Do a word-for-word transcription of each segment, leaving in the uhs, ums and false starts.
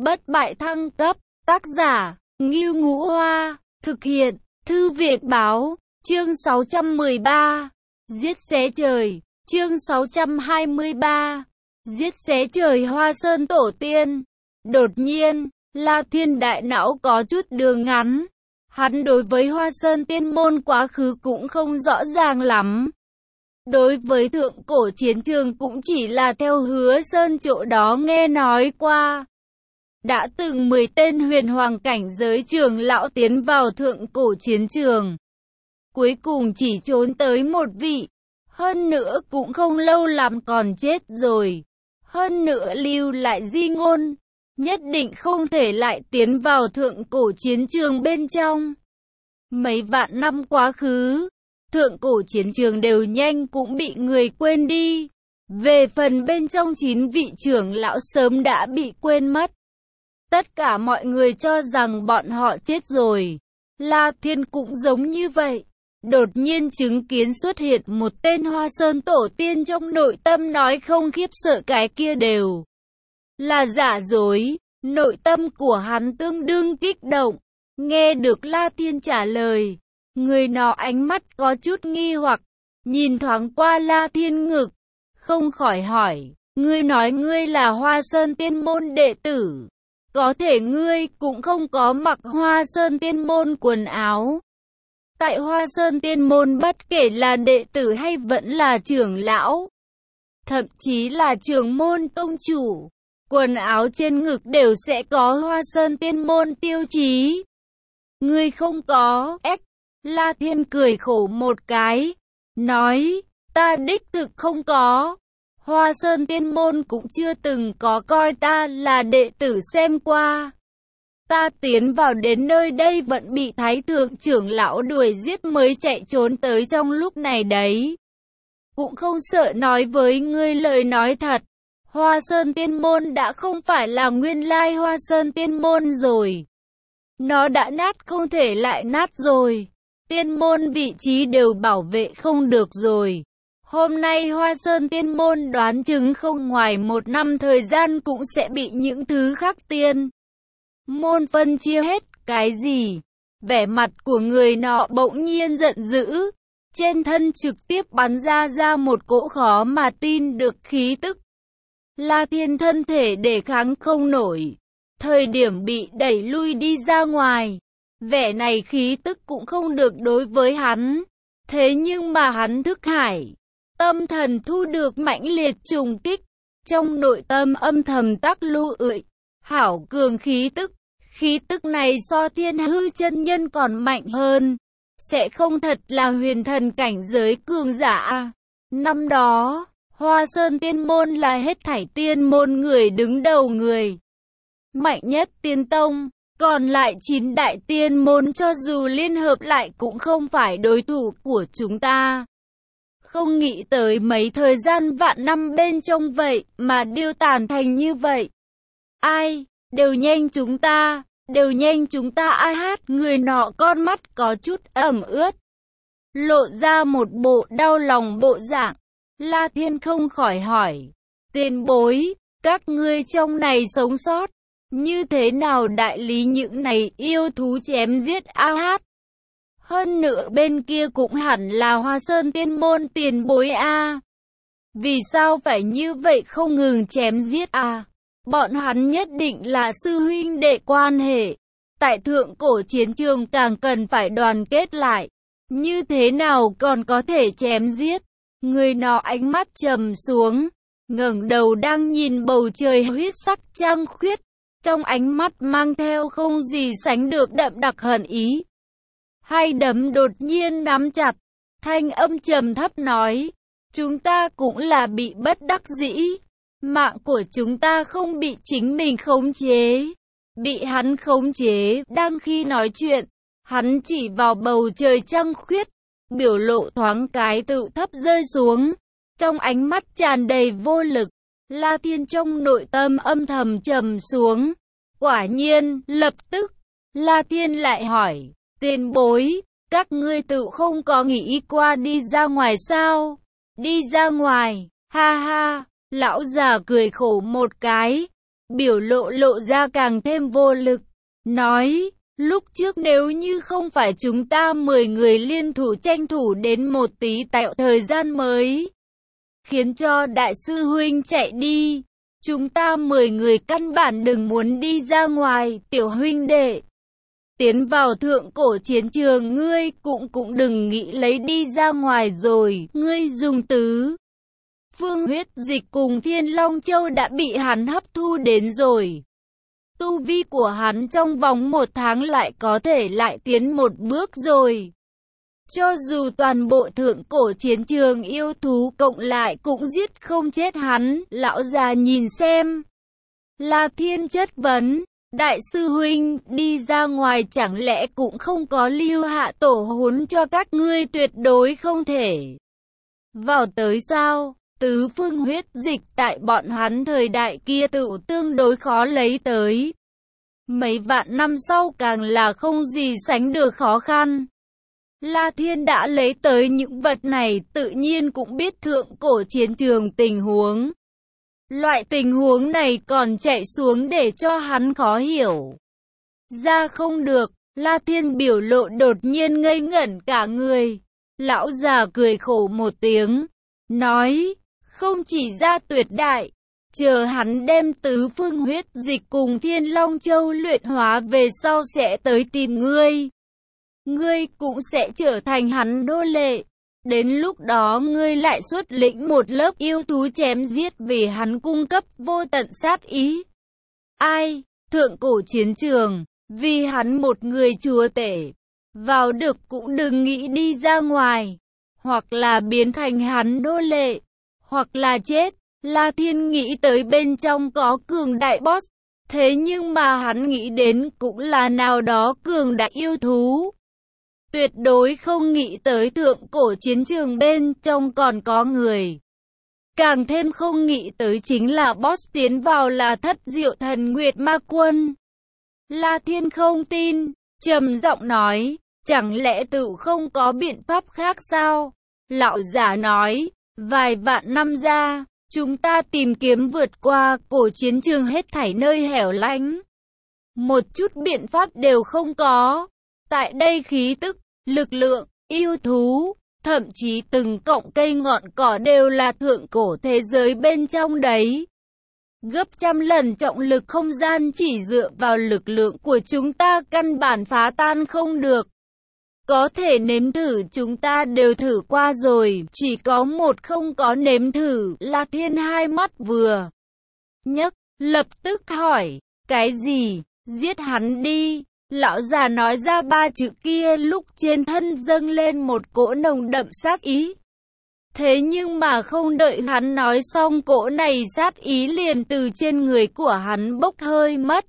Bất bại thăng cấp, tác giả, Ngưu Ngũ Hoa, thực hiện, Thư viện Báo, chương sáu trăm mười ba, Giết xé trời, chương sáu trăm hai mươi ba, Giết xé trời Hoa Sơn Tổ Tiên. Đột nhiên, La Thiên đại não có chút đường ngắn. Hắn đối với Hoa Sơn Tiên Môn quá khứ cũng không rõ ràng lắm. Đối với thượng cổ chiến trường cũng chỉ là theo Hứa Sơn chỗ đó nghe nói qua. Đã từng mười tên huyền hoàng cảnh giới trưởng lão tiến vào thượng cổ chiến trường. Cuối cùng chỉ trốn tới một vị. Hơn nữa cũng không lâu lắm còn chết rồi. Hơn nữa lưu lại di ngôn. Nhất định không thể lại tiến vào thượng cổ chiến trường bên trong. Mấy vạn năm quá khứ, thượng cổ chiến trường đều nhanh cũng bị người quên đi. Về phần bên trong chín vị trưởng lão sớm đã bị quên mất. Tất cả mọi người cho rằng bọn họ chết rồi. La Thiên cũng giống như vậy. Đột nhiên chứng kiến xuất hiện một tên Hoa Sơn Tổ Tiên, trong nội tâm nói không khiếp sợ cái kia đều là giả dối. Nội tâm của hắn tương đương kích động. Nghe được La Thiên trả lời, người nó ánh mắt có chút nghi hoặc, nhìn thoáng qua La Thiên ngực, không khỏi hỏi, ngươi nói ngươi là Hoa Sơn Tiên Môn đệ tử, có thể ngươi cũng không có mặc Hoa Sơn Tiên Môn quần áo. Tại Hoa Sơn Tiên Môn bất kể là đệ tử hay vẫn là trưởng lão, thậm chí là trưởng môn tông chủ, quần áo trên ngực đều sẽ có Hoa Sơn Tiên Môn tiêu chí. Ngươi không có, ếch. La Thiên cười khổ một cái, nói, ta đích thực không có. Hoa Sơn Tiên Môn cũng chưa từng có coi ta là đệ tử xem qua. Ta tiến vào đến nơi đây vẫn bị Thái Thượng trưởng lão đuổi giết mới chạy trốn tới trong lúc này đấy. Cũng không sợ nói với ngươi lời nói thật. Hoa Sơn Tiên Môn đã không phải là nguyên lai Hoa Sơn Tiên Môn rồi. Nó đã nát không thể lại nát rồi. Tiên môn vị trí đều bảo vệ không được rồi. Hôm nay Hoa Sơn Tiên Môn đoán chừng không ngoài một năm thời gian cũng sẽ bị những thứ khác tiên môn phân chia hết. Cái gì? Vẻ mặt của người nọ bỗng nhiên giận dữ. Trên thân trực tiếp bắn ra ra một cỗ khó mà tin được khí tức. La Thiên thân thể đề kháng không nổi. Thời điểm bị đẩy lui đi ra ngoài, vẻ này khí tức cũng không được đối với hắn. Thế nhưng mà hắn thức hải, tâm thần thu được mãnh liệt trùng kích. Trong nội tâm âm thầm tắc lưu ưỡi, hảo cường khí tức. Khí tức này so Thiên Hư chân nhân còn mạnh hơn. Sẽ không thật là huyền thần cảnh giới cường giả. Năm đó, Hoa Sơn Tiên Môn là hết thảy tiên môn người đứng đầu người mạnh nhất tiên tông, còn lại chín đại tiên môn cho dù liên hợp lại cũng không phải đối thủ của chúng ta. Không nghĩ tới mấy thời gian vạn năm bên trong vậy mà điêu tàn thành như vậy. Ai, đều nhanh chúng ta, đều nhanh chúng ta ai hát. Người nọ con mắt có chút ẩm ướt, lộ ra một bộ đau lòng bộ dạng. La Thiên không khỏi hỏi, tiền bối, các ngươi trong này sống sót như thế nào đại lý những này yêu thú chém giết a hát? Hơn nữa bên kia cũng hẳn là Hoa Sơn Tiên Môn tiền bối a. Vì sao phải như vậy không ngừng chém giết a? Bọn hắn nhất định là sư huynh đệ quan hệ. Tại thượng cổ chiến trường càng cần phải đoàn kết lại. Như thế nào còn có thể chém giết? Người nọ ánh mắt trầm xuống, ngẩng đầu đang nhìn bầu trời huyết sắc trăng khuyết. Trong ánh mắt mang theo không gì sánh được đậm đặc hận ý. Hai đấm đột nhiên nắm chặt, thanh âm trầm thấp nói, chúng ta cũng là bị bất đắc dĩ. Mạng của chúng ta không bị chính mình khống chế, bị hắn khống chế. Đang khi nói chuyện, hắn chỉ vào bầu trời trăng khuyết, biểu lộ thoáng cái tự thấp rơi xuống. Trong ánh mắt tràn đầy vô lực. La Thiên trong nội tâm âm thầm trầm xuống. Quả nhiên, lập tức, La Thiên lại hỏi, tiền bối, các ngươi tự không có nghĩ qua đi ra ngoài sao? Đi ra ngoài, ha ha, lão già cười khổ một cái, biểu lộ lộ ra càng thêm vô lực, nói, lúc trước nếu như không phải chúng ta mười người liên thủ tranh thủ đến một tí tạo thời gian mới, khiến cho đại sư huynh chạy đi, chúng ta mười người căn bản đừng muốn đi ra ngoài, tiểu huynh đệ. Tiến vào thượng cổ chiến trường ngươi cũng cũng đừng nghĩ lấy đi ra ngoài rồi, ngươi dùng tứ phương huyết dịch cùng Thiên Long Châu đã bị hắn hấp thu đến rồi. Tu vi của hắn trong vòng một tháng lại có thể lại tiến một bước rồi. Cho dù toàn bộ thượng cổ chiến trường yêu thú cộng lại cũng giết không chết hắn, lão già nhìn xem. La Thiên chất vấn, đại sư huynh đi ra ngoài chẳng lẽ cũng không có lưu hạ tổ huấn cho các ngươi tuyệt đối không thể vào tới sao? Tứ phương huyết dịch tại bọn hắn thời đại kia tự tương đối khó lấy tới. Mấy vạn năm sau càng là không gì sánh được khó khăn. La Thiên đã lấy tới những vật này tự nhiên cũng biết thượng cổ chiến trường tình huống. Loại tình huống này còn chạy xuống để cho hắn khó hiểu. Ra không được, La Thiên biểu lộ đột nhiên ngây ngẩn cả người. Lão già cười khổ một tiếng, nói, không chỉ ra tuyệt đại, chờ hắn đem tứ phương huyết dịch cùng Thiên Long Châu luyện hóa về sau sẽ tới tìm ngươi. Ngươi cũng sẽ trở thành hắn nô lệ. Đến lúc đó ngươi lại xuất lĩnh một lớp yêu thú chém giết vì hắn cung cấp vô tận sát ý. Ai, thượng cổ chiến trường, vì hắn một người chúa tể, vào được cũng đừng nghĩ đi ra ngoài, hoặc là biến thành hắn nô lệ, hoặc là chết. La Thiên nghĩ tới bên trong có cường đại boss, thế nhưng mà hắn nghĩ đến cũng là nào đó cường đại yêu thú. Tuyệt đối không nghĩ tới thượng cổ chiến trường bên trong còn có người. Càng thêm không nghĩ tới chính là boss tiến vào là Thất Diệu Thần Nguyệt Ma Quân. La Thiên không tin, trầm giọng nói, chẳng lẽ tự không có biện pháp khác sao? Lão giả nói, vài vạn năm ra, chúng ta tìm kiếm vượt qua cổ chiến trường hết thảy nơi hẻo lánh. Một chút biện pháp đều không có. Tại đây khí tức, lực lượng, yêu thú, thậm chí từng cọng cây ngọn cỏ đều là thượng cổ thế giới bên trong đấy. Gấp trăm lần trọng lực không gian chỉ dựa vào lực lượng của chúng ta căn bản phá tan không được. Có thể nếm thử chúng ta đều thử qua rồi, chỉ có một không có nếm thử. La Thiên hai mắt vừa nhấc, lập tức hỏi, cái gì? Giết hắn đi. Lão già nói ra ba chữ kia lúc trên thân dâng lên một cỗ nồng đậm sát ý. Thế nhưng mà không đợi hắn nói xong cỗ này sát ý liền từ trên người của hắn bốc hơi mất.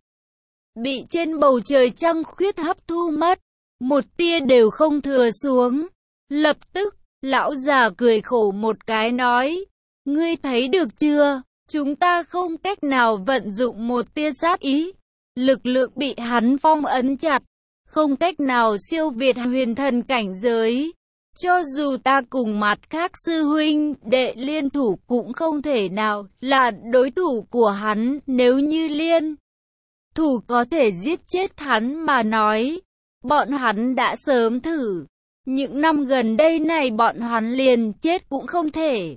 Bị trên bầu trời trăng khuyết hấp thu mất. Một tia đều không thừa xuống. Lập tức, lão già cười khổ một cái nói. Ngươi thấy được chưa? Chúng ta không cách nào vận dụng một tia sát ý. Lực lượng bị hắn phong ấn chặt. Không cách nào siêu việt huyền thần cảnh giới. Cho dù ta cùng mặt khác sư huynh, đệ liên thủ cũng không thể nào là đối thủ của hắn. Nếu như liên thủ có thể giết chết hắn mà nói, bọn hắn đã sớm thử. Những năm gần đây này bọn hắn liền chết cũng không thể.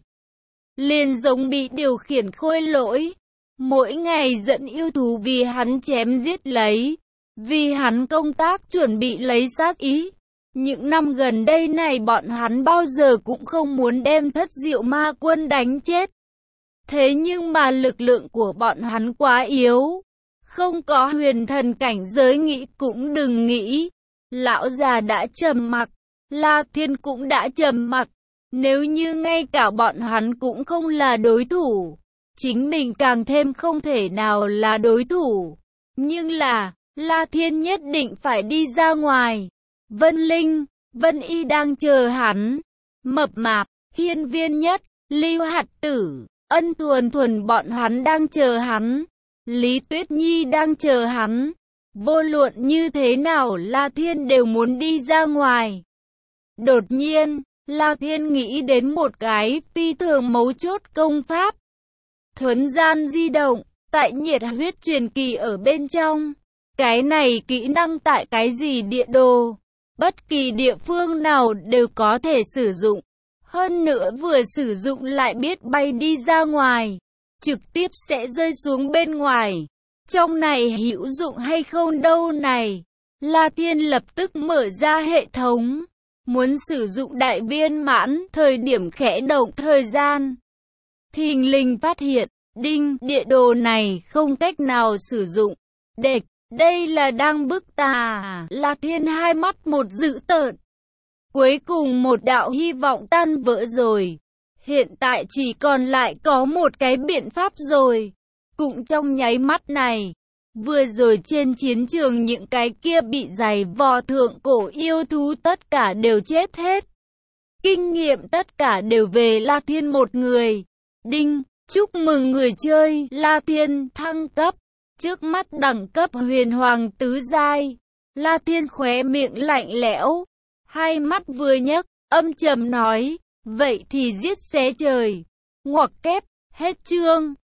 Liền giống bị điều khiển khôi lỗi. Mỗi ngày dẫn yêu thú vì hắn chém giết lấy. Vì hắn công tác chuẩn bị lấy sát ý. Những năm gần đây này bọn hắn bao giờ cũng không muốn đem Thất Diệu Ma Quân đánh chết. Thế nhưng mà lực lượng của bọn hắn quá yếu. Không có huyền thần cảnh giới nghĩ cũng đừng nghĩ. Lão già đã trầm mặc. La Thiên cũng đã trầm mặc. Nếu như ngay cả bọn hắn cũng không là đối thủ, chính mình càng thêm không thể nào là đối thủ. Nhưng là, La Thiên nhất định phải đi ra ngoài. Vân Linh, Vân Y đang chờ hắn. Mập Mạp, Hiên Viên Nhất, Lưu Hạt Tử, Ân Thuần Thuần bọn hắn đang chờ hắn. Lý Tuyết Nhi đang chờ hắn. Vô luận như thế nào La Thiên đều muốn đi ra ngoài. Đột nhiên, La Thiên nghĩ đến một cái phi thường mấu chốt công pháp. Thuấn gian di động, tại nhiệt huyết truyền kỳ ở bên trong. Cái này kỹ năng tại cái gì địa đồ, bất kỳ địa phương nào đều có thể sử dụng. Hơn nữa vừa sử dụng lại biết bay đi ra ngoài, trực tiếp sẽ rơi xuống bên ngoài. Trong này hữu dụng hay không đâu này? La Thiên lập tức mở ra hệ thống, muốn sử dụng đại viên mãn, thời điểm khẽ động thời gian. Thình lình phát hiện, đinh, địa đồ này không cách nào sử dụng. Đệt, đây là đang bức ta à? La Thiên hai mắt một dữ tợn. Cuối cùng một đạo hy vọng tan vỡ rồi. Hiện tại chỉ còn lại có một cái biện pháp rồi. Cũng trong nháy mắt này, vừa rồi trên chiến trường những cái kia bị giày vò thượng cổ yêu thú tất cả đều chết hết. Kinh nghiệm tất cả đều về La Thiên một người. Đinh, chúc mừng người chơi, La Thiên thăng cấp. Trước mắt đẳng cấp huyền hoàng tứ giai. La Thiên khóe miệng lạnh lẽo, hai mắt vừa nhấc, âm trầm nói, vậy thì giết xé trời. Ngoặc kép, hết chương.